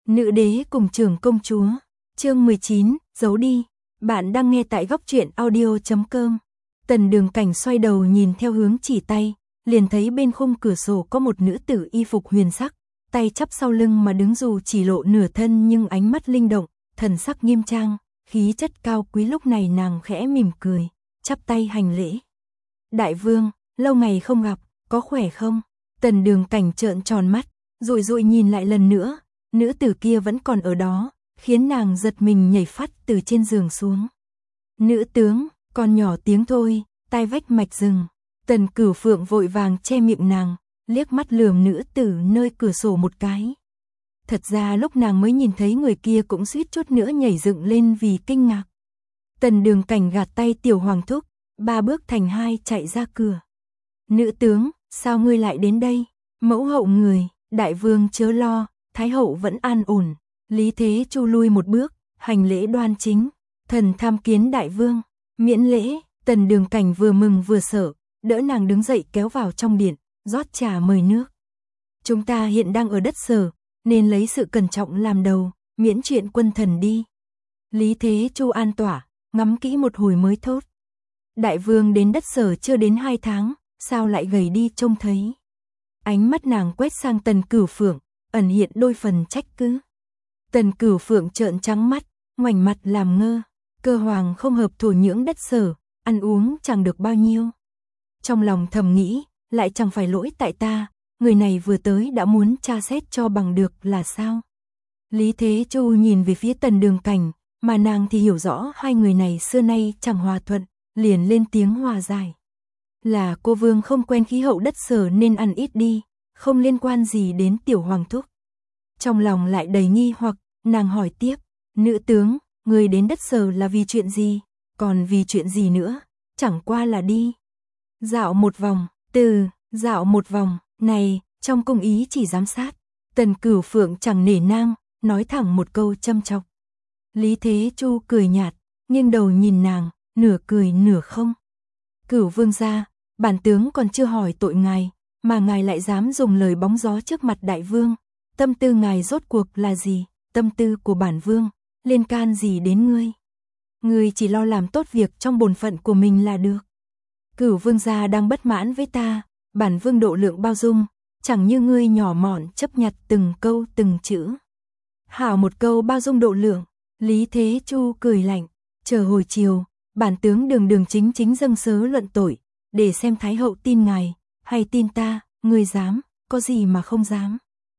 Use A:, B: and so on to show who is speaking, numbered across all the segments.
A: Nữ đế cùng trưởng công chúa. Chương 19, giấu đi. Bạn đang nghe tại góc truyện audio.com. Tần Đường Cảnh xoay đầu nhìn theo hướng chỉ tay, liền thấy bên khung cửa sổ có một nữ tử y phục huyền sắc, tay chắp sau lưng mà đứng, dù chỉ lộ nửa thân nhưng ánh mắt linh động, thần sắc nghiêm trang, khí chất cao quý. Lúc này nàng khẽ mỉm cười, chắp tay hành lễ. Đại vương, lâu ngày không gặp, có khỏe không? Tần Đường Cảnh trợn tròn mắt, rụi rụi nhìn lại lần nữa, nữ tử kia vẫn còn ở đó, khiến nàng giật mình nhảy phát từ trên giường xuống. Nữ tướng, còn nhỏ tiếng thôi, tai vách mạch rừng. Tần Cửu Phượng vội vàng che miệng nàng, liếc mắt lườm nữ tử nơi cửa sổ một cái. Thật ra lúc nàng mới nhìn thấy người kia cũng suýt chút nữa nhảy dựng lên vì kinh ngạc. Tần Đường Cảnh gạt tay Tiểu Hoàng thúc, 3 bước thành 2 chạy ra cửa. Nữ tướng, sao ngươi lại đến đây? Mẫu hậu người, đại vương chớ lo, thái hậu vẫn an ổn. Lý Thế Chu lui một bước, hành lễ đoan chính. Thần tham kiến đại vương. Miễn lễ. Tần Đường Cảnh vừa mừng vừa sợ, đỡ nàng đứng dậy kéo vào trong điện, rót trà mời nước. Chúng ta hiện đang ở đất Sở, nên lấy sự cẩn trọng làm đầu, miễn chuyện quân thần đi. Lý Thế Chu an tỏa, ngắm kỹ một hồi mới thốt. Đại vương đến đất Sở chưa đến 2 tháng, sao lại gầy đi trông thấy? Ánh mắt nàng quét sang Tần Cửu Phượng, ẩn hiện đôi phần trách cứ. Tần Cửu Phượng trợn trắng mắt, ngoảnh mặt làm ngơ. Cơ hoàng không hợp thổ nhưỡng đất Sở, ăn uống chẳng được bao nhiêu. Trong lòng thầm nghĩ, lại chẳng phải lỗi tại ta, người này vừa tới đã muốn tra xét cho bằng được là sao? Lý Thế Chu nhìn về phía Tần Đường Cảnh, mà nàng thì hiểu rõ hai người này xưa nay chẳng hòa thuận, liền lên tiếng hòa giải. Là cô vương không quen khí hậu đất Sở nên ăn ít đi, không liên quan gì đến Tiểu Hoàng thúc. Trong lòng lại đầy nghi hoặc, nàng hỏi tiếp, nữ tướng, người đến đất Sở là vì chuyện gì, còn vì chuyện gì nữa, chẳng qua là đi dạo một vòng. Dạo một vòng, này, trong cung ý chỉ giám sát. Tần Cửu Phượng chẳng nể nang, nói thẳng một câu châm chọc. Lý Thế Chu cười nhạt, nghiêng đầu nhìn nàng, nửa cười nửa không. Cửu vương gia, bản tướng còn chưa hỏi tội ngài, mà ngài lại dám dùng lời bóng gió trước mặt đại vương. Tâm tư ngài rốt cuộc là gì? Tâm tư của bản vương, liên can gì đến ngươi? Ngươi chỉ lo làm tốt việc trong bổn phận của mình là được. Cửu vương gia đang bất mãn với ta, bản vương độ lượng bao dung, chẳng như ngươi nhỏ mọn chấp nhặt từng câu từng chữ. Hảo một câu bao dung độ lượng. Lý Thế Chu cười lạnh, chờ hồi chiều, bản tướng đường chính chính dâng sớ luận tội, để xem thái hậu tin ngài, hay tin ta, ngươi dám, có gì mà không dám.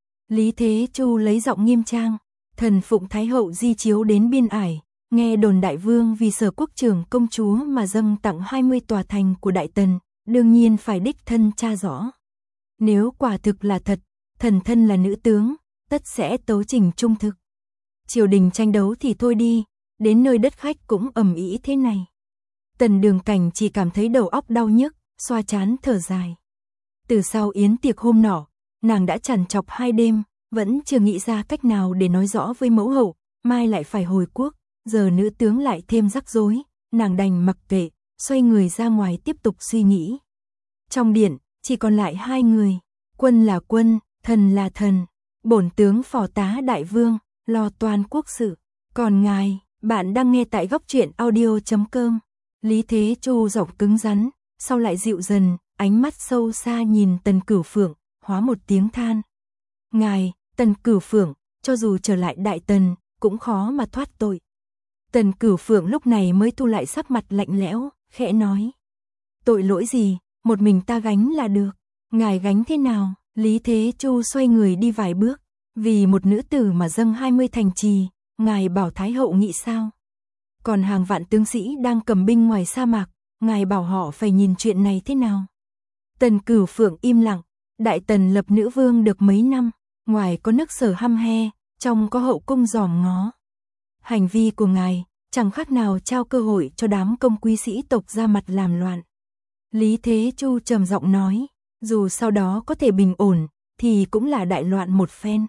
A: Lý Thế Chu lấy giọng nghiêm trang, thần phụng thái hậu di chiếu đến biên ải, nghe đồn đại vương vì Sở quốc trưởng công chúa mà dâng tặng 20 tòa thành của Đại Tần, đương nhiên phải đích thân tra rõ. Nếu quả thực là thật, thần thân là nữ tướng, tất sẽ tấu trình trung thực. Triều đình tranh đấu thì thôi đi, đến nơi đất khách cũng ầm ĩ thế này. Tần Đường Cảnh chỉ cảm thấy đầu óc đau nhức, xoa trán thở dài. Từ sau yến tiệc hôm nọ, nàng đã trằn trọc 2 đêm, vẫn chưa nghĩ ra cách nào để nói rõ với mẫu hậu, mai lại phải hồi quốc, giờ nữ tướng lại thêm rắc rối, nàng đành mặc kệ, xoay người ra ngoài tiếp tục suy nghĩ. Trong điện, chỉ còn lại 2 người, quân là quân, thần là thần, bổn tướng phò tá đại vương, lo toan quốc sự, còn ngài, bạn đang nghe tại góc truyện audio.com. Lý Thế Chu giọng cứng rắn, sau lại dịu dần, ánh mắt sâu xa nhìn Tần Cửu Phượng, hóa một tiếng than. Ngài, Tần Cửu Phượng, cho dù trở lại Đại Tần, cũng khó mà thoát tội. Tần Cửu Phượng lúc này mới thu lại sắc mặt lạnh lẽo, khẽ nói. Tội lỗi gì, một mình ta gánh là được. Ngài gánh thế nào? Lý Thế Chu xoay người đi vài bước, vì một nữ tử mà dâng 20 thành trì, ngài bảo thái hậu nghĩ sao? Còn hàng vạn tướng sĩ đang cầm binh ngoài sa mạc, ngài bảo họ phải nhìn chuyện này thế nào? Tần Cửu Phượng im lặng, Đại Tần lập nữ vương được mấy năm, ngoài có nước Sở hăm he, trong có hậu cung giòm ngó. Hành vi của ngài chẳng khác nào trao cơ hội cho đám công quý sĩ tộc ra mặt làm loạn. Lý Thế Chu trầm giọng nói, dù sau đó có thể bình ổn, thì cũng là đại loạn một phen.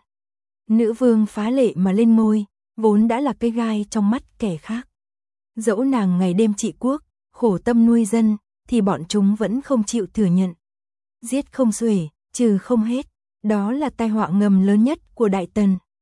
A: Nữ vương phá lệ mà lên ngôi, vốn đã là cái gai trong mắt kẻ khác. Dẫu nàng ngày đêm trị quốc, khổ tâm nuôi dân, thì bọn chúng vẫn không chịu thừa nhận. Giết không xuể, trừ không hết, đó là tai họa ngầm lớn nhất của Đại Tần.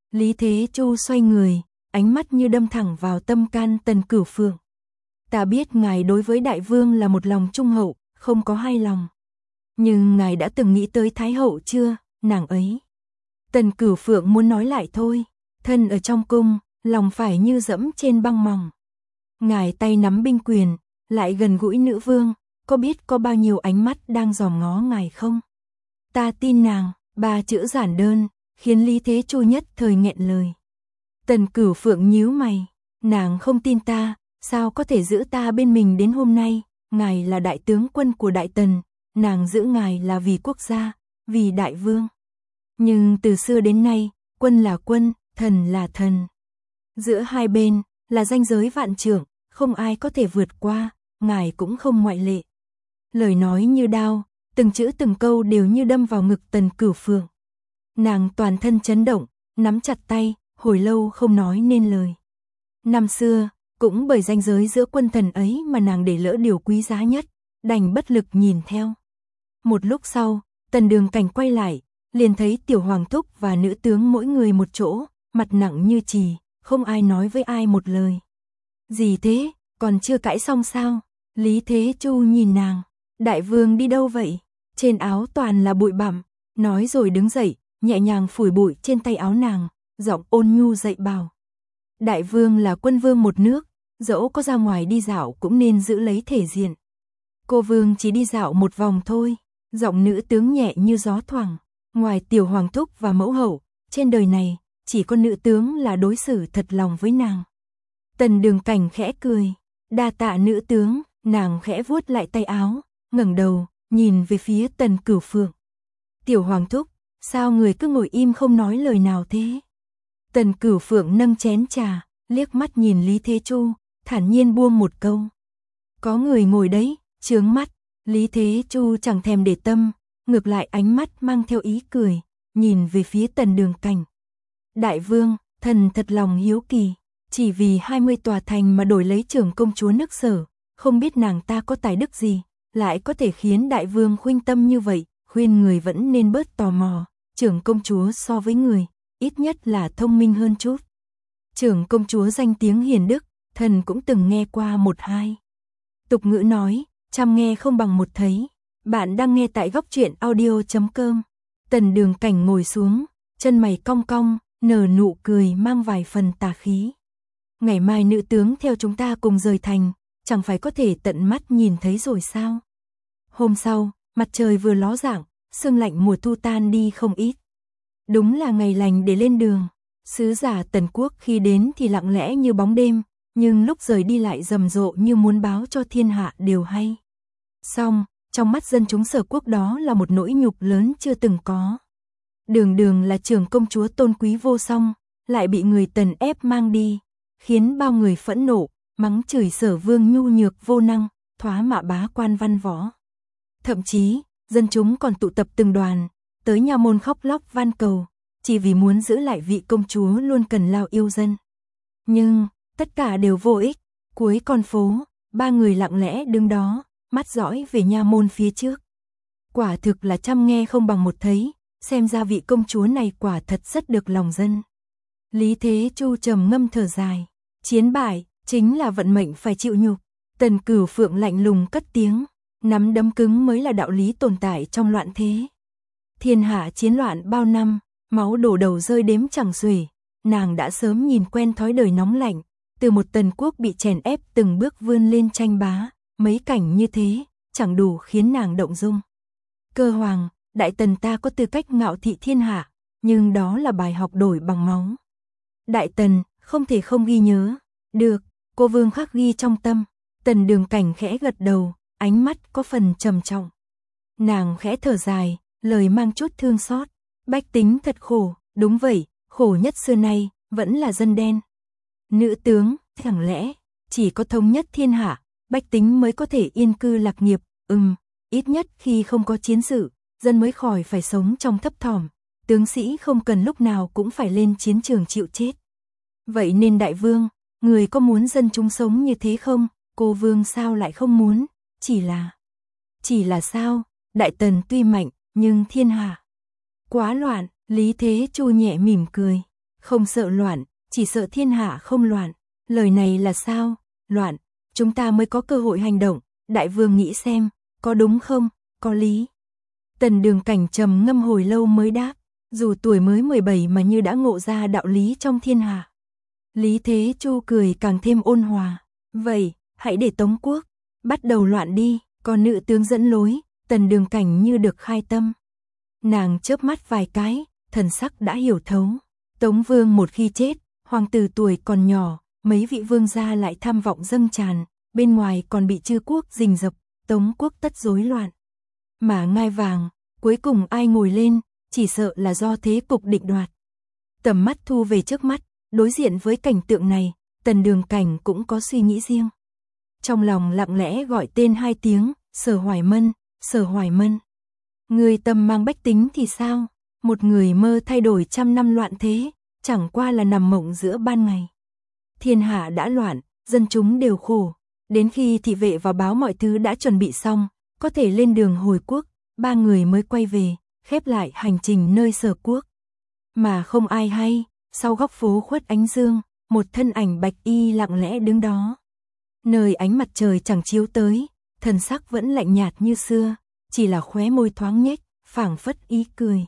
A: Lý Thế Chu xoay người, ánh mắt như đâm thẳng vào tâm can Tần Cửu Phượng. Ta biết ngài đối với đại vương là một lòng trung hậu, không có hai lòng. Nhưng ngài đã từng nghĩ tới Thái hậu chưa, nàng ấy. Tần Cửu Phượng muốn nói lại thôi, thân ở trong cung, lòng phải như dẫm trên băng mỏng. Ngài tay nắm binh quyền, lại gần gũi nữ vương, có biết có bao nhiêu ánh mắt đang dòm ngó ngài không? Ta tin nàng, 3 chữ giản đơn, khiến Lý Thế Chu nhất thời nghẹn lời. Tần Cửu Phượng nhíu mày, nàng không tin ta, sao có thể giữ ta bên mình đến hôm nay, ngài là đại tướng quân của Đại Tần, nàng giữ ngài là vì quốc gia, vì đại vương. Nhưng từ xưa đến nay, quân là quân, thần là thần. Giữa hai bên, là ranh giới vạn trượng, không ai có thể vượt qua, ngài cũng không ngoại lệ. Lời nói như đao, từng chữ từng câu đều như đâm vào ngực Tần Cửu Phượng. Nàng toàn thân chấn động, nắm chặt tay, hồi lâu không nói nên lời. Năm xưa, cũng bởi ranh giới giữa quân thần ấy mà nàng để lỡ điều quý giá nhất, đành bất lực nhìn theo. Một lúc sau, Tần Đường Cảnh quay lại, liền thấy tiểu hoàng thúc và nữ tướng mỗi người một chỗ, mặt nặng như chì, không ai nói với ai một lời. Gì thế, còn chưa cãi xong sao? Lý Thế Chu nhìn nàng, đại vương đi đâu vậy? Trên áo toàn là bụi bặm, nói rồi đứng dậy, nhẹ nhàng phủi bụi trên tay áo nàng, giọng ôn nhu dạy bảo. Đại vương là quân vương một nước, dẫu có ra ngoài đi dạo cũng nên giữ lấy thể diện. Cô vương chỉ đi dạo một vòng thôi, giọng nữ tướng nhẹ như gió thoảng. Ngoài tiểu hoàng thúc và mẫu hậu, trên đời này, chỉ có nữ tướng là đối xử thật lòng với nàng. Tần Đường Cảnh khẽ cười, đa tạ nữ tướng, nàng khẽ vuốt lại tay áo, ngẩng đầu, nhìn về phía Tần Cửu Phượng. Tiểu hoàng thúc, sao người cứ ngồi im không nói lời nào thế? Tần Cửu Phượng nâng chén trà, liếc mắt nhìn Lý Thế Chu, thản nhiên buông một câu. Có người ngồi đấy, chướng mắt. Lý Thế Chu chẳng thèm để tâm, ngược lại ánh mắt mang theo ý cười, nhìn về phía Tần Đường Cảnh. Đại vương, thần thật lòng hiếu kỳ, chỉ vì 20 tòa thành mà đổi lấy trưởng công chúa nước Sở, không biết nàng ta có tài đức gì, lại có thể khiến đại vương khuynh tâm như vậy, khuyên người vẫn nên bớt tò mò, trưởng công chúa so với người, ít nhất là thông minh hơn chút. Trưởng công chúa danh tiếng hiền đức, thần cũng từng nghe qua một hai. Tục ngữ nói, trăm nghe không bằng một thấy. Bạn đang nghe tại góc truyện audio.com. Tần Đường Cảnh ngồi xuống, chân mày cong cong, nở nụ cười mang vài phần tà khí. Ngày mai nữ tướng theo chúng ta cùng rời thành, chẳng phải có thể tận mắt nhìn thấy rồi sao? Hôm sau, mặt trời vừa ló dạng, sương lạnh mùa thu tan đi không ít. Đúng là ngày lành để lên đường. Sứ giả Tần Quốc khi đến thì lặng lẽ như bóng đêm, nhưng lúc rời đi lại rầm rộ như muốn báo cho thiên hạ đều hay. Song, trong mắt dân chúng Sở Quốc đó là một nỗi nhục lớn chưa từng có. Đường Đường là trưởng công chúa tôn quý vô song, lại bị người Tần ép mang đi, khiến bao người phẫn nộ, mắng chửi Sở Vương nhu nhược vô năng, thoá mạ bá quan văn võ. Thậm chí, dân chúng còn tụ tập từng đoàn, tới nha môn khóc lóc van cầu, chỉ vì muốn giữ lại vị công chúa luôn cần lao yêu dân. Nhưng, tất cả đều vô ích, cuối con phố, 3 người lặng lẽ đứng đó, mắt dõi về nha môn phía trước. Quả thực là trăm nghe không bằng một thấy, xem ra vị công chúa này quả thật rất được lòng dân. Lý Thế Chu trầm ngâm thở dài, chiến bại, chính là vận mệnh phải chịu nhục. Tần Cửu Phượng lạnh lùng cất tiếng, nắm đấm cứng mới là đạo lý tồn tại trong loạn thế. Thiên hạ chiến loạn bao năm, máu đổ đầu rơi đếm chẳng xuể, nàng đã sớm nhìn quen thói đời nóng lạnh, từ một Tần Quốc bị chèn ép từng bước vươn lên tranh bá, mấy cảnh như thế, chẳng đủ khiến nàng động dung. Cơ hoàng, Đại Tần ta có tư cách ngạo thị thiên hạ, nhưng đó là bài học đổi bằng máu. Đại Tần, không thể không ghi nhớ. Được, cô vương khắc ghi trong tâm. Tần Đường Cảnh khẽ gật đầu, ánh mắt có phần trầm trọng. Nàng khẽ thở dài, lời mang chút thương xót. Bách tính thật khổ, đúng vậy, khổ nhất xưa nay, vẫn là dân đen. Nữ tướng, chẳng lẽ, chỉ có thống nhất thiên hạ, bách tính mới có thể yên cư lạc nghiệp, ít nhất khi không có chiến sự, dân mới khỏi phải sống trong thấp thỏm, tướng sĩ không cần lúc nào cũng phải lên chiến trường chịu chết. Vậy nên đại vương, người có muốn dân chúng sống như thế không? Cô vương sao lại không muốn? Chỉ là sao? Đại Tần tuy mạnh, nhưng thiên hạ quá loạn. Lý Thế Chu nhẹ mỉm cười. Không sợ loạn, chỉ sợ thiên hạ không loạn. Lời này là sao? Loạn, chúng ta mới có cơ hội hành động. Đại vương nghĩ xem, có đúng không? Có lý. Tần Đường Cảnh trầm ngâm hồi lâu mới đáp, dù tuổi mới 17 mà như đã ngộ ra đạo lý trong thiên hạ. Lý Thế Chu cười càng thêm ôn hòa, vậy, hãy để Tống quốc bắt đầu loạn đi, còn nữ tướng dẫn lối. Tần Đường Cảnh như được khai tâm. Nàng chớp mắt vài cái, thần sắc đã hiểu thấu. Tống vương một khi chết, hoàng tử tuổi còn nhỏ, mấy vị vương gia lại tham vọng dâng tràn, bên ngoài còn bị chư quốc rình rập, Tống quốc tất rối loạn. Mà ngai vàng, cuối cùng ai ngồi lên, chỉ sợ là do thế cục định đoạt. Tầm mắt thu về trước mắt, đối diện với cảnh tượng này, Tần Đường Cảnh cũng có suy nghĩ riêng. Trong lòng lặng lẽ gọi tên 2 tiếng, Sở Hoài Mân, Sở Hoài Mân. Người tâm mang bách tính thì sao? Một người mơ thay đổi trăm năm loạn thế, chẳng qua là nằm mộng giữa ban ngày. Thiên hạ đã loạn, dân chúng đều khổ. Đến khi thị vệ vào báo mọi thứ đã chuẩn bị xong, có thể lên đường hồi quốc, 3 người mới quay về, khép lại hành trình nơi Sở quốc. Mà không ai hay, sau góc phố khuất ánh dương, một thân ảnh bạch y lặng lẽ đứng đó. Nơi ánh mặt trời chẳng chiếu tới, thần sắc vẫn lạnh nhạt như xưa, chỉ là khóe môi thoáng nhếch, phảng phất ý cười.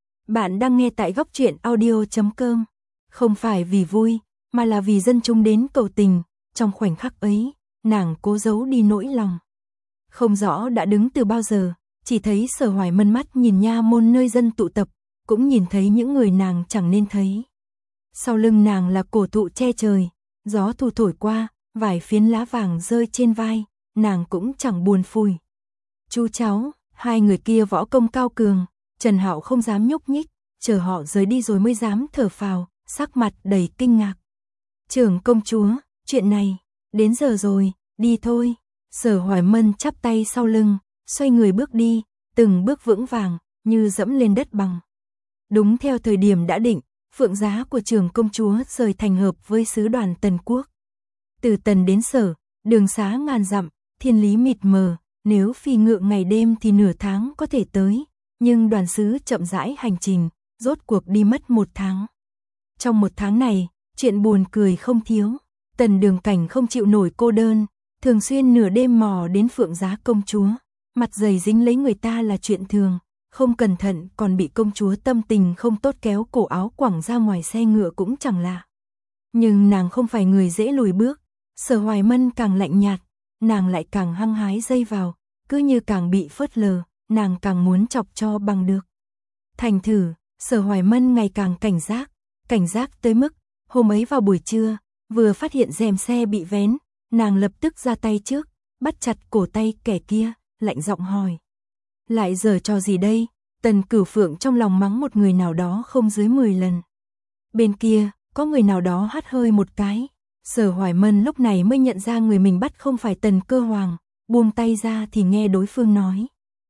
A: Bạn đang nghe tại góc truyện audio.com. Không phải vì vui, mà là vì dân chúng đến cầu tình, trong khoảnh khắc ấy, nàng cố giấu đi nỗi lòng. Không rõ đã đứng từ bao giờ, chỉ thấy Sở Hoài Mân mắt nhìn nha môn nơi dân tụ tập, cũng nhìn thấy những người nàng chẳng nên thấy. Sau lưng nàng là cổ thụ che trời, gió thu thổi qua, vài phiến lá vàng rơi trên vai, nàng cũng chẳng buồn phủi. Chú cháu, 2 người kia võ công cao cường, Trần Hạo không dám nhúc nhích, chờ họ rời đi rồi mới dám thở phào, sắc mặt đầy kinh ngạc. Trưởng công chúa, chuyện này, đến giờ rồi, đi thôi. Sở Hoài Mân chắp tay sau lưng, xoay người bước đi, từng bước vững vàng, như dẫm lên đất bằng. Đúng theo thời điểm đã định, phượng giá của trưởng công chúa rời thành hợp với sứ đoàn Tần quốc. Từ Tần đến Sở, đường xá ngàn dặm, thiên lý mịt mờ, nếu phi ngựa ngày đêm thì nửa tháng có thể tới, nhưng đoàn sứ chậm rãi hành trình, rốt cuộc đi mất 1 tháng. Trong 1 tháng này, chuyện buồn cười không thiếu. Tần Đường Cảnh không chịu nổi cô đơn, thường xuyên nửa đêm mò đến phượng giá công chúa, mặt dày dính lấy người ta là chuyện thường, không cẩn thận còn bị công chúa tâm tình không tốt kéo cổ áo quẳng ra ngoài xe ngựa cũng chẳng lạ. Nhưng nàng không phải người dễ lùi bước, Sở Hoài Mân càng lạnh nhạt, nàng lại càng hăng hái dây vào, cứ như càng bị phớt lờ, nàng càng muốn chọc cho bằng được. Thành thử, Sở Hoài Mân ngày càng cảnh giác tới mức, hôm ấy vào buổi trưa, vừa phát hiện rèm xe bị vén, nàng lập tức ra tay trước, bắt chặt cổ tay kẻ kia, lạnh giọng hỏi. Lại giở trò gì đây? Tần Cửu Phượng trong lòng mắng một người nào đó không dưới 10 lần. Bên kia, có người nào đó hắt hơi một cái. Sở Hoài Mân lúc này mới nhận ra người mình bắt không phải Tần Cơ Hoàng, buông tay ra thì nghe đối phương nói.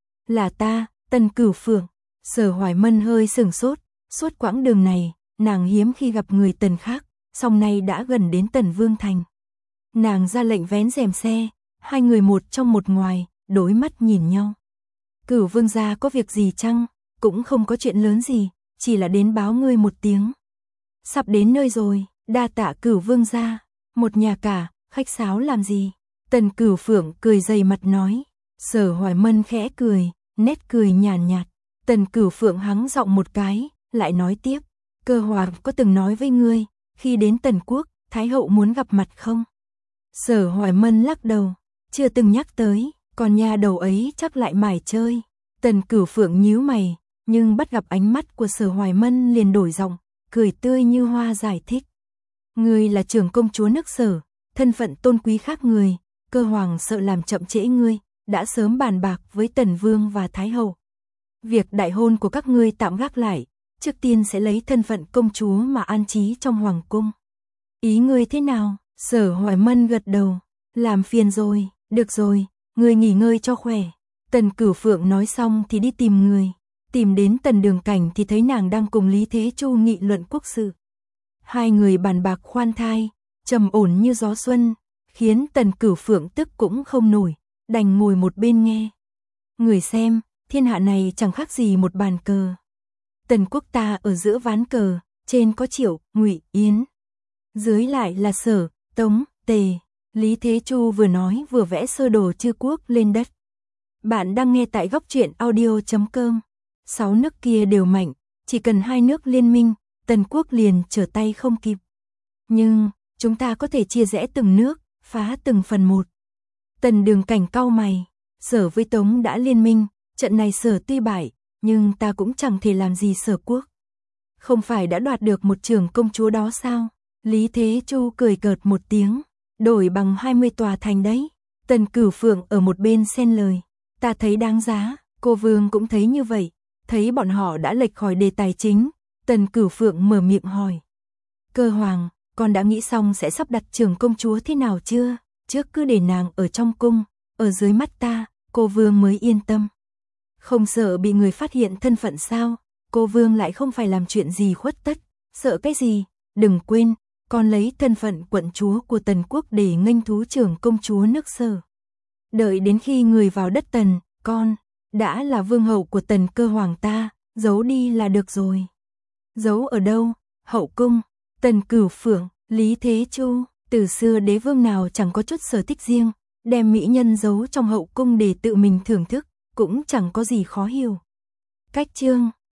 A: Là ta, Tần Cửu Phượng. Sở Hoài Mân hơi sửng sốt, suốt quãng đường này, nàng hiếm khi gặp người Tần khác, song nay đã gần đến Tần Vương Thành. Nàng ra lệnh vén rèm xe, 2 người một trong một ngoài, đối mắt nhìn nhau. Cửu vương gia có việc gì chăng? Cũng không có chuyện lớn gì, chỉ là đến báo ngươi một tiếng. Sắp đến nơi rồi, đa tạ Cửu vương gia. Một nhà cả, khách sáo làm gì? Tần Cửu Phượng cười dày mặt nói. Sở Hoài Mân khẽ cười, nét cười nhàn nhạt. Tần Cửu Phượng hắng giọng một cái, lại nói tiếp. Cơ Hoàng có từng nói với ngươi, khi đến Tần quốc, Thái hậu muốn gặp mặt không? Sở Hoài Mân lắc đầu, chưa từng nhắc tới, còn nhà đầu ấy chắc lại mải chơi. Tần Cửu Phượng nhíu mày, nhưng bắt gặp ánh mắt của Sở Hoài Mân liền đổi giọng, cười tươi như hoa giải thích. Ngươi là trưởng công chúa nước Sở, thân phận tôn quý khác người, Cơ Hoàng sợ làm chậm trễ ngươi, đã sớm bàn bạc với Tần Vương và Thái hậu. Việc đại hôn của các ngươi tạm gác lại, trước tiên sẽ lấy thân phận công chúa mà an trí trong hoàng cung. Ý ngươi thế nào? Sở Hoài Mân gật đầu, làm phiền rồi, được rồi, ngươi nghỉ ngơi cho khỏe. Tần Cửu Phượng nói xong thì đi tìm người, tìm đến Tần Đường Cảnh thì thấy nàng đang cùng Lý Thế Chu nghị luận quốc sự. 2 người bàn bạc khoan thai, trầm ổn như gió xuân, khiến Tần Cửu Phượng tức cũng không nổi, đành ngồi một bên nghe. Người xem, thiên hạ này chẳng khác gì một bàn cờ. Tần quốc ta ở giữa ván cờ, trên có Triệu, Ngụy, Yến, dưới lại là Sở, Tống, Tề. Lý Thế Chu vừa nói vừa vẽ sơ đồ chư quốc lên đất. Bạn đang nghe tại góc truyện audio.com. 6 nước kia đều mạnh, chỉ cần 2 nước liên minh, Tần quốc liền trở tay không kịp. Nhưng, chúng ta có thể chia rẽ từng nước, phá từng phần một. Tần Đường Cảnh cau mày, Sở với Tống đã liên minh, trận này Sở tuy bại, nhưng ta cũng chẳng thể làm gì Sở quốc. Không phải đã đoạt được một trưởng công chúa đó sao? Lý Thế Chu cười cợt một tiếng, đổi bằng 20 tòa thành đấy. Tần Cửu Phượng ở một bên xen lời, ta thấy đáng giá, cô Vương cũng thấy như vậy. Thấy bọn họ đã lệch khỏi đề tài chính, Tần Cửu Phượng mở miệng hỏi. Cơ Hoàng, con đã nghĩ xong sẽ sắp đặt trưởng công chúa thế nào chưa? Trước cứ để nàng ở trong cung, ở dưới mắt ta, cô Vương mới yên tâm. Không sợ bị người phát hiện thân phận sao? Cô Vương lại không phải làm chuyện gì khuất tất, sợ cái gì? Đừng quên, con lấy thân phận quận chúa của Tần quốc để nghênh thú trưởng công chúa nước Sở. Đợi đến khi người vào đất Tần, con đã là vương hậu của Tần Cơ Hoàng ta, giấu đi là được rồi. Giấu ở đâu? Hậu cung. Tần Cửu Phượng, Lý Thế Chu, từ xưa đế vương nào chẳng có chút sở thích riêng, đem mỹ nhân giấu trong hậu cung để tự mình thưởng thức, cũng chẳng có gì khó hiểu. Cách chương